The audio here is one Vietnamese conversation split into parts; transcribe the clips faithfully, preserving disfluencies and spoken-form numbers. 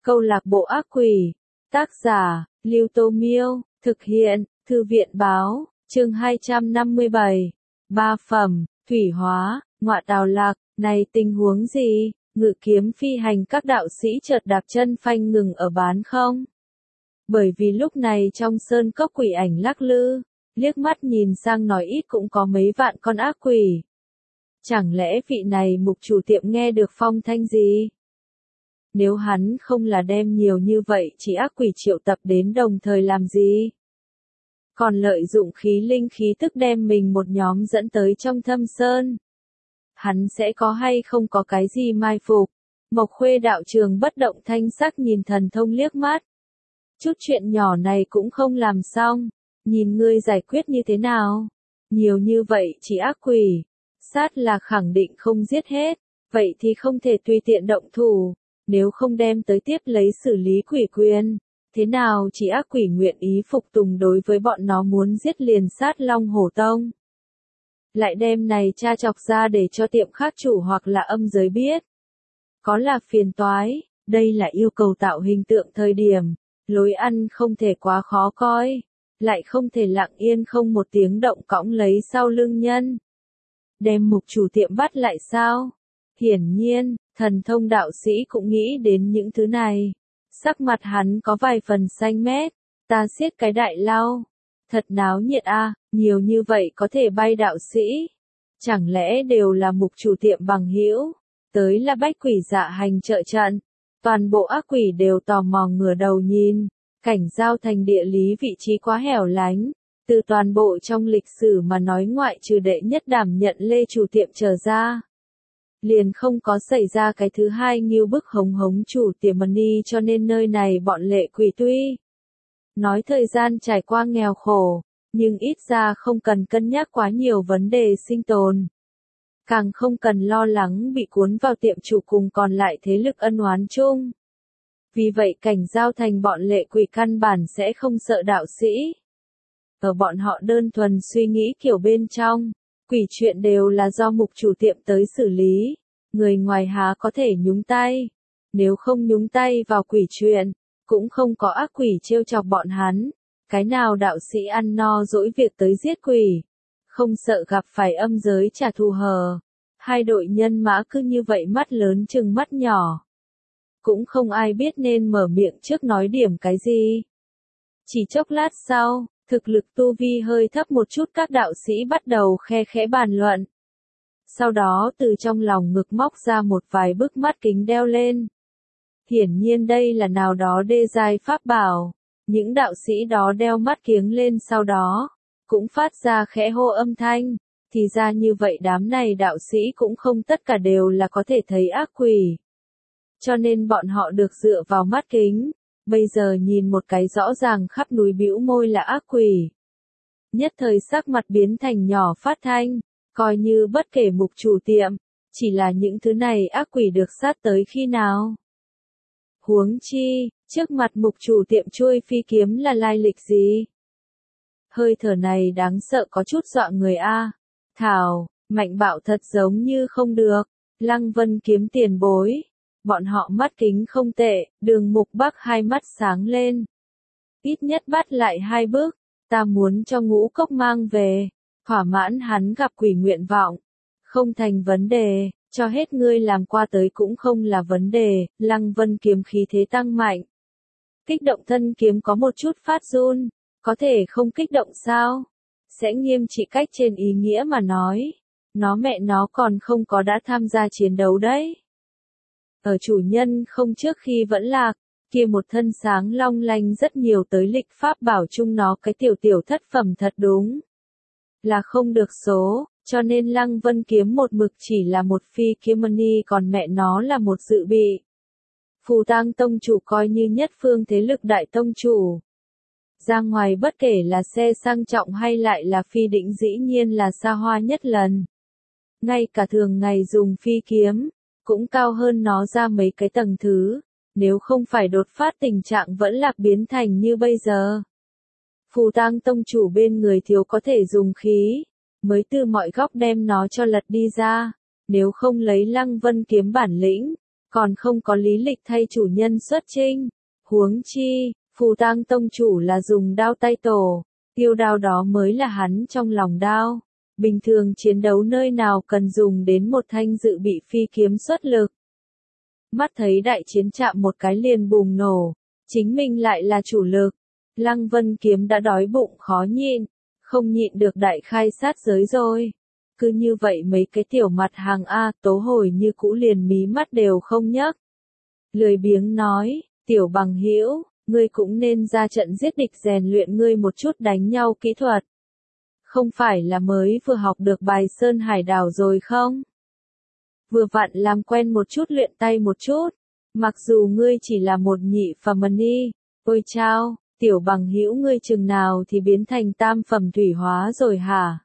Câu lạc bộ ác quỷ. Tác giả, Lưu Tô Miêu. Thực hiện, Thư viện Báo. Chương hai trăm năm mươi bảy. Ba phẩm, thủy hóa, ngọa tào lạc. Này tình huống gì? Ngự kiếm phi hành các đạo sĩ chợt đạp chân phanh ngừng ở bán không? Bởi vì lúc này trong sơn cốc quỷ ảnh lắc lư, liếc mắt nhìn sang nói ít cũng có mấy vạn con ác quỷ. Chẳng lẽ vị này mục chủ tiệm nghe được phong thanh gì? Nếu hắn không là đem nhiều như vậy chỉ ác quỷ triệu tập đến đồng thời làm gì? Còn lợi dụng khí linh khí tức đem mình một nhóm dẫn tới trong thâm sơn. Hắn sẽ có hay không có cái gì mai phục? Mộc Khuê đạo trường bất động thanh sắc nhìn Thần Thông liếc mắt. Chút chuyện nhỏ này cũng không làm xong, nhìn ngươi giải quyết như thế nào? Nhiều như vậy chỉ ác quỷ, sát là khẳng định không giết hết, vậy thì không thể tùy tiện động thủ, nếu không đem tới tiếp lấy xử lý quỷ quyền. Thế nào chỉ ác quỷ nguyện ý phục tùng đối với bọn nó muốn giết liền sát Long Hổ Tông? Lại đem này tra chọc ra để cho tiệm khác chủ hoặc là âm giới biết. Có là phiền toái, đây là yêu cầu tạo hình tượng thời điểm, lối ăn không thể quá khó coi, lại không thể lặng yên không một tiếng động cõng lấy sau lưng nhân. Đem mục chủ tiệm bắt lại sao? Hiển nhiên, Thần Thông đạo sĩ cũng nghĩ đến những thứ này. Sắc mặt hắn có vài phần xanh mét, ta siết cái đại lao. Thật náo nhiệt a, à, nhiều như vậy có thể bay đạo sĩ. Chẳng lẽ đều là mục chủ tiệm bằng hữu? Tới là bách quỷ dạ hành trợ trận. Toàn bộ ác quỷ đều tò mò ngửa đầu nhìn. Cảnh giao thành địa lý vị trí quá hẻo lánh. Từ toàn bộ trong lịch sử mà nói ngoại trừ đệ nhất đảm nhận lê chủ tiệm trở ra. Liền không có xảy ra cái thứ hai nghiêu bức hống hống chủ tiệm money, cho nên nơi này bọn lệ quỷ tuy nói thời gian trải qua nghèo khổ, nhưng ít ra không cần cân nhắc quá nhiều vấn đề sinh tồn. Càng không cần lo lắng bị cuốn vào tiệm chủ cùng còn lại thế lực ân oán chung. Vì vậy cảnh giao thành bọn lệ quỷ căn bản sẽ không sợ đạo sĩ. Ở bọn họ đơn thuần suy nghĩ kiểu bên trong, quỷ chuyện đều là do mục chủ tiệm tới xử lý, người ngoài há có thể nhúng tay. Nếu không nhúng tay vào quỷ chuyện, cũng không có ác quỷ trêu chọc bọn hắn. Cái nào đạo sĩ ăn no dỗi việc tới giết quỷ, không sợ gặp phải âm giới trả thù hờ. Hai đội nhân mã cứ như vậy mắt lớn chừng mắt nhỏ. Cũng không ai biết nên mở miệng trước nói điểm cái gì. Chỉ chốc lát sau, thực lực tu vi hơi thấp một chút các đạo sĩ bắt đầu khe khẽ bàn luận. Sau đó từ trong lòng ngực móc ra một vài bức mắt kính đeo lên. Hiển nhiên đây là nào đó đê giai pháp bảo. Những đạo sĩ đó đeo mắt kiếng lên sau đó, cũng phát ra khẽ hô âm thanh. Thì ra như vậy đám này đạo sĩ cũng không tất cả đều là có thể thấy ác quỷ. Cho nên bọn họ được dựa vào mắt kính. Bây giờ nhìn một cái rõ ràng khắp núi bĩu môi là ác quỷ. Nhất thời sắc mặt biến thành nhỏ phát thanh, coi như bất kể mục chủ tiệm, chỉ là những thứ này ác quỷ được sát tới khi nào. Huống chi, trước mặt mục chủ tiệm chuôi phi kiếm là lai lịch gì? Hơi thở này đáng sợ có chút dọa người a. Thảo, mạnh bạo thật giống như không được. Lăng Vân kiếm tiền bối. Bọn họ mắt kính không tệ, Đường Mục Bắc hai mắt sáng lên. Ít nhất bắt lại hai bước, ta muốn cho Ngũ Cốc mang về, thỏa mãn hắn gặp quỷ nguyện vọng. Không thành vấn đề, cho hết ngươi làm qua tới cũng không là vấn đề. Lăng Vân kiếm khí thế tăng mạnh. Kích động thân kiếm có một chút phát run, có thể không kích động sao? Sẽ nghiêm trị cách trên ý nghĩa mà nói. Nó mẹ nó còn không có đã tham gia chiến đấu đấy. Ở chủ nhân không trước khi vẫn lạc, kia một thân sáng long lanh rất nhiều tới lịch pháp bảo chung nó cái tiểu tiểu thất phẩm thật đúng. Là không được số, cho nên Lăng Vân kiếm một mực chỉ là một phi kiếm money còn mẹ nó là một dự bị. Phù Tang tông chủ coi như nhất phương thế lực đại tông chủ. Ra ngoài bất kể là xe sang trọng hay lại là phi đỉnh dĩ nhiên là xa hoa nhất lần. Ngay cả thường ngày dùng phi kiếm, cũng cao hơn nó ra mấy cái tầng thứ, nếu không phải đột phát tình trạng vẫn lạc biến thành như bây giờ. Phù Tang tông chủ bên người thiếu có thể dùng khí, mới từ mọi góc đem nó cho lật đi ra, nếu không lấy Lăng Vân kiếm bản lĩnh, còn không có lý lịch thay chủ nhân xuất chinh. Huống chi, Phù Tang tông chủ là dùng đao tay tổ, yêu đao đó mới là hắn trong lòng đao. Bình thường chiến đấu nơi nào cần dùng đến một thanh dự bị phi kiếm xuất lực. Mắt thấy đại chiến chạm một cái liền bùng nổ, chính mình lại là chủ lực. Lăng Vân Kiếm đã đói bụng khó nhịn, không nhịn được đại khai sát giới rồi. Cứ như vậy mấy cái tiểu mặt hàng A Tố Hồi như cũ liền mí mắt đều không nhấc. Lười biếng nói, tiểu bằng hữu, ngươi cũng nên ra trận giết địch rèn luyện ngươi một chút đánh nhau kỹ thuật. Không phải là mới vừa học được bài Sơn Hải Đảo rồi không? Vừa vặn làm quen một chút luyện tay một chút. Mặc dù ngươi chỉ là một nhị phẩm ni, ôi chao, tiểu bằng hữu ngươi chừng nào thì biến thành tam phẩm thủy hóa rồi hả?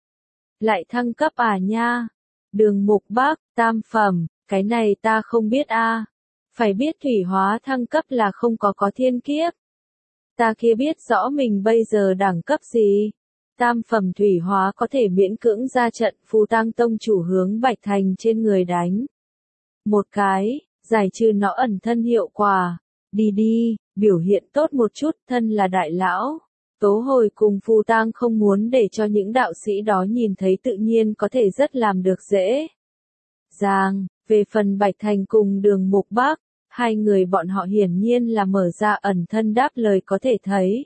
Lại thăng cấp à nha? Đường Mục Bắc, tam phẩm, cái này ta không biết a. Phải biết thủy hóa thăng cấp là không có có thiên kiếp. Ta kia biết rõ mình bây giờ đẳng cấp gì. Tam phẩm thủy hóa có thể miễn cưỡng ra trận. Phù Tang tông chủ hướng Bạch Thành trên người đánh. Một cái, giải trừ nó ẩn thân hiệu quả. Đi đi, biểu hiện tốt một chút, thân là đại lão. Tố Hồi cùng Phù Tang không muốn để cho những đạo sĩ đó nhìn thấy, tự nhiên có thể rất làm được dễ dàng. Về phần Bạch Thành cùng Đường Mục Bắc, hai người bọn họ hiển nhiên là mở ra ẩn thân đáp lời có thể thấy.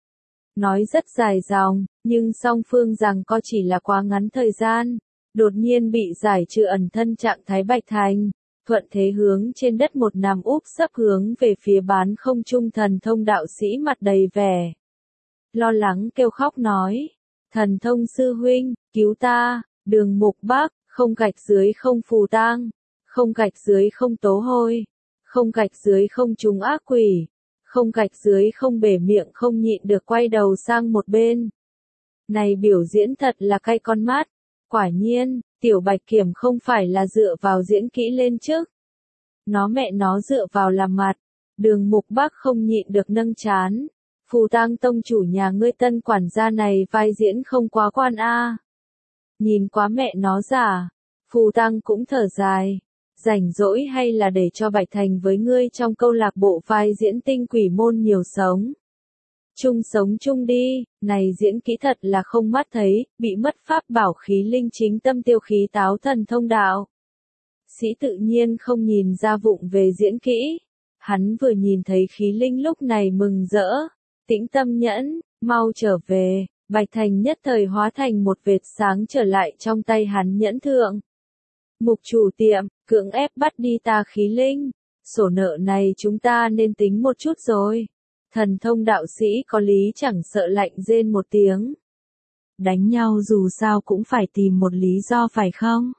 Nói rất dài dòng, nhưng song phương rằng có chỉ là quá ngắn thời gian. Đột nhiên bị giải trừ ẩn thân trạng thái Bạch Thành, thuận thế hướng trên đất một nằm úp sấp hướng về phía bán không trung thần thông đạo sĩ mặt đầy vẻ lo lắng kêu khóc nói, thần thông sư huynh, cứu ta. Đường Mục Bắc, không gạch dưới không Phù Tang, không gạch dưới không Tố Hồi, không gạch dưới không chúng ác quỷ, không gạch dưới không bể miệng không nhịn được quay đầu sang một bên. Này biểu diễn thật là cay con mắt. Quả nhiên, tiểu Bạch Kiểm không phải là dựa vào diễn kỹ lên chức. Nó mẹ nó dựa vào làm mặt. Đường Mục Bắc không nhịn được nâng chán. Phù Tang tông chủ nhà ngươi tân quản gia này vai diễn không quá quan a. Nhìn quá mẹ nó giả. Phù Tang cũng thở dài. Rảnh rỗi hay là để cho Bạch Thành với ngươi trong câu lạc bộ vai diễn tinh quỷ môn nhiều sống. Chung sống chung đi, này diễn kỹ thật là không mắt thấy, bị mất pháp bảo khí linh chính tâm tiêu khí táo thần thông đạo. Sĩ tự nhiên không nhìn ra vụng về diễn kỹ. Hắn vừa nhìn thấy khí linh lúc này mừng rỡ. Tĩnh tâm nhẫn, mau trở về. Bạch Thành nhất thời hóa thành một vệt sáng trở lại trong tay hắn nhẫn thượng. Mục chủ tiệm, cưỡng ép bắt đi ta khí linh. Sổ nợ này chúng ta nên tính một chút rồi. Thần thông đạo sĩ có lý chẳng sợ lạnh rên một tiếng. Đánh nhau dù sao cũng phải tìm một lý do phải không?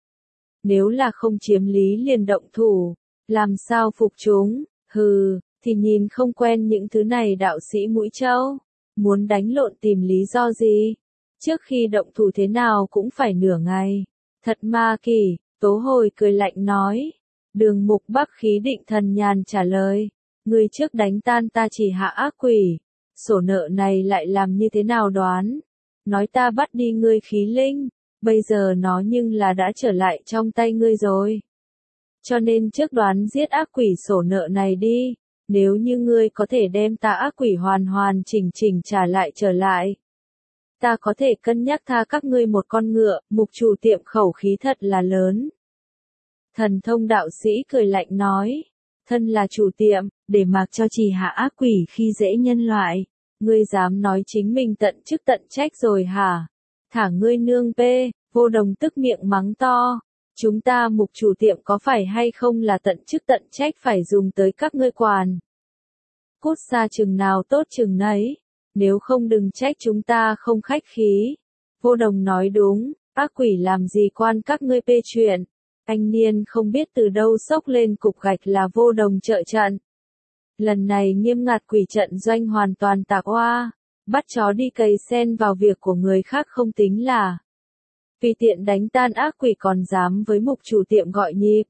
Nếu là không chiếm lý liền động thủ, làm sao phục chúng, hừ, thì nhìn không quen những thứ này đạo sĩ mũi trâu. Muốn đánh lộn tìm lý do gì? Trước khi động thủ thế nào cũng phải nửa ngày. Thật ma kỳ, Tố Hồi cười lạnh nói. Đường Mục Bắc khí định thần nhàn trả lời. Ngươi trước đánh tan ta chỉ hạ ác quỷ. Sổ nợ này lại làm như thế nào đoán? Nói ta bắt đi ngươi khí linh. Bây giờ nó nhưng là đã trở lại trong tay ngươi rồi. Cho nên trước đoán giết ác quỷ sổ nợ này đi. Nếu như ngươi có thể đem ta ác quỷ hoàn hoàn chỉnh chỉnh trả lại trở lại. Ta có thể cân nhắc tha các ngươi một con ngựa. Mục chủ tiệm khẩu khí thật là lớn. Thần thông đạo sĩ cười lạnh nói. Thân là chủ tiệm, để mặc cho trì hạ ác quỷ khi dễ nhân loại. Ngươi dám nói chính mình tận chức tận trách rồi hả? Thả ngươi nương pê, Vô Đồng tức miệng mắng to. Chúng ta mục chủ tiệm có phải hay không là tận chức tận trách phải dùng tới các ngươi quản. Cút xa chừng nào tốt chừng nấy. Nếu không đừng trách chúng ta không khách khí. Vô Đồng nói đúng, ác quỷ làm gì quan các ngươi pê chuyện. Anh niên không biết từ đâu xốc lên cục gạch là Vô Đồng trợ trận. Lần này nghiêm ngặt quỷ trận doanh hoàn toàn tạc oa. Bắt chó đi cày sen vào việc của người khác không tính là. Vì tiện đánh tan ác quỷ còn dám với mục chủ tiệm gọi nhịp.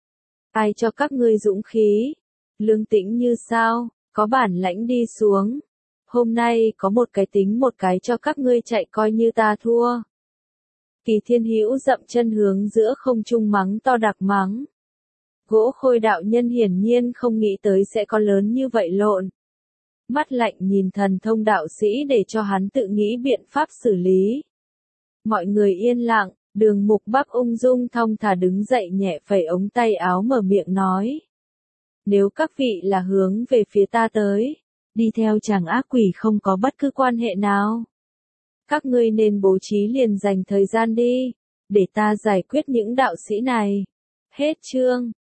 Ai cho các ngươi dũng khí? Lương tĩnh như sao? Có bản lãnh đi xuống. Hôm nay có một cái tính một cái cho các ngươi chạy coi như ta thua. Kỳ Thiên Hữu dậm chân hướng giữa không trung mắng to đặc mắng. Gỗ Khôi đạo nhân hiển nhiên không nghĩ tới sẽ có lớn như vậy lộn. Mắt lạnh nhìn Thần Thông đạo sĩ để cho hắn tự nghĩ biện pháp xử lý. Mọi người yên lặng, Đường Mục Bắc ung dung thong thả đứng dậy nhẹ phẩy ống tay áo mở miệng nói. Nếu các vị là hướng về phía ta tới, đi theo chàng ác quỷ không có bất cứ quan hệ nào. Các ngươi nên bố trí liền dành thời gian đi, để ta giải quyết những đạo sĩ này. Hết chương.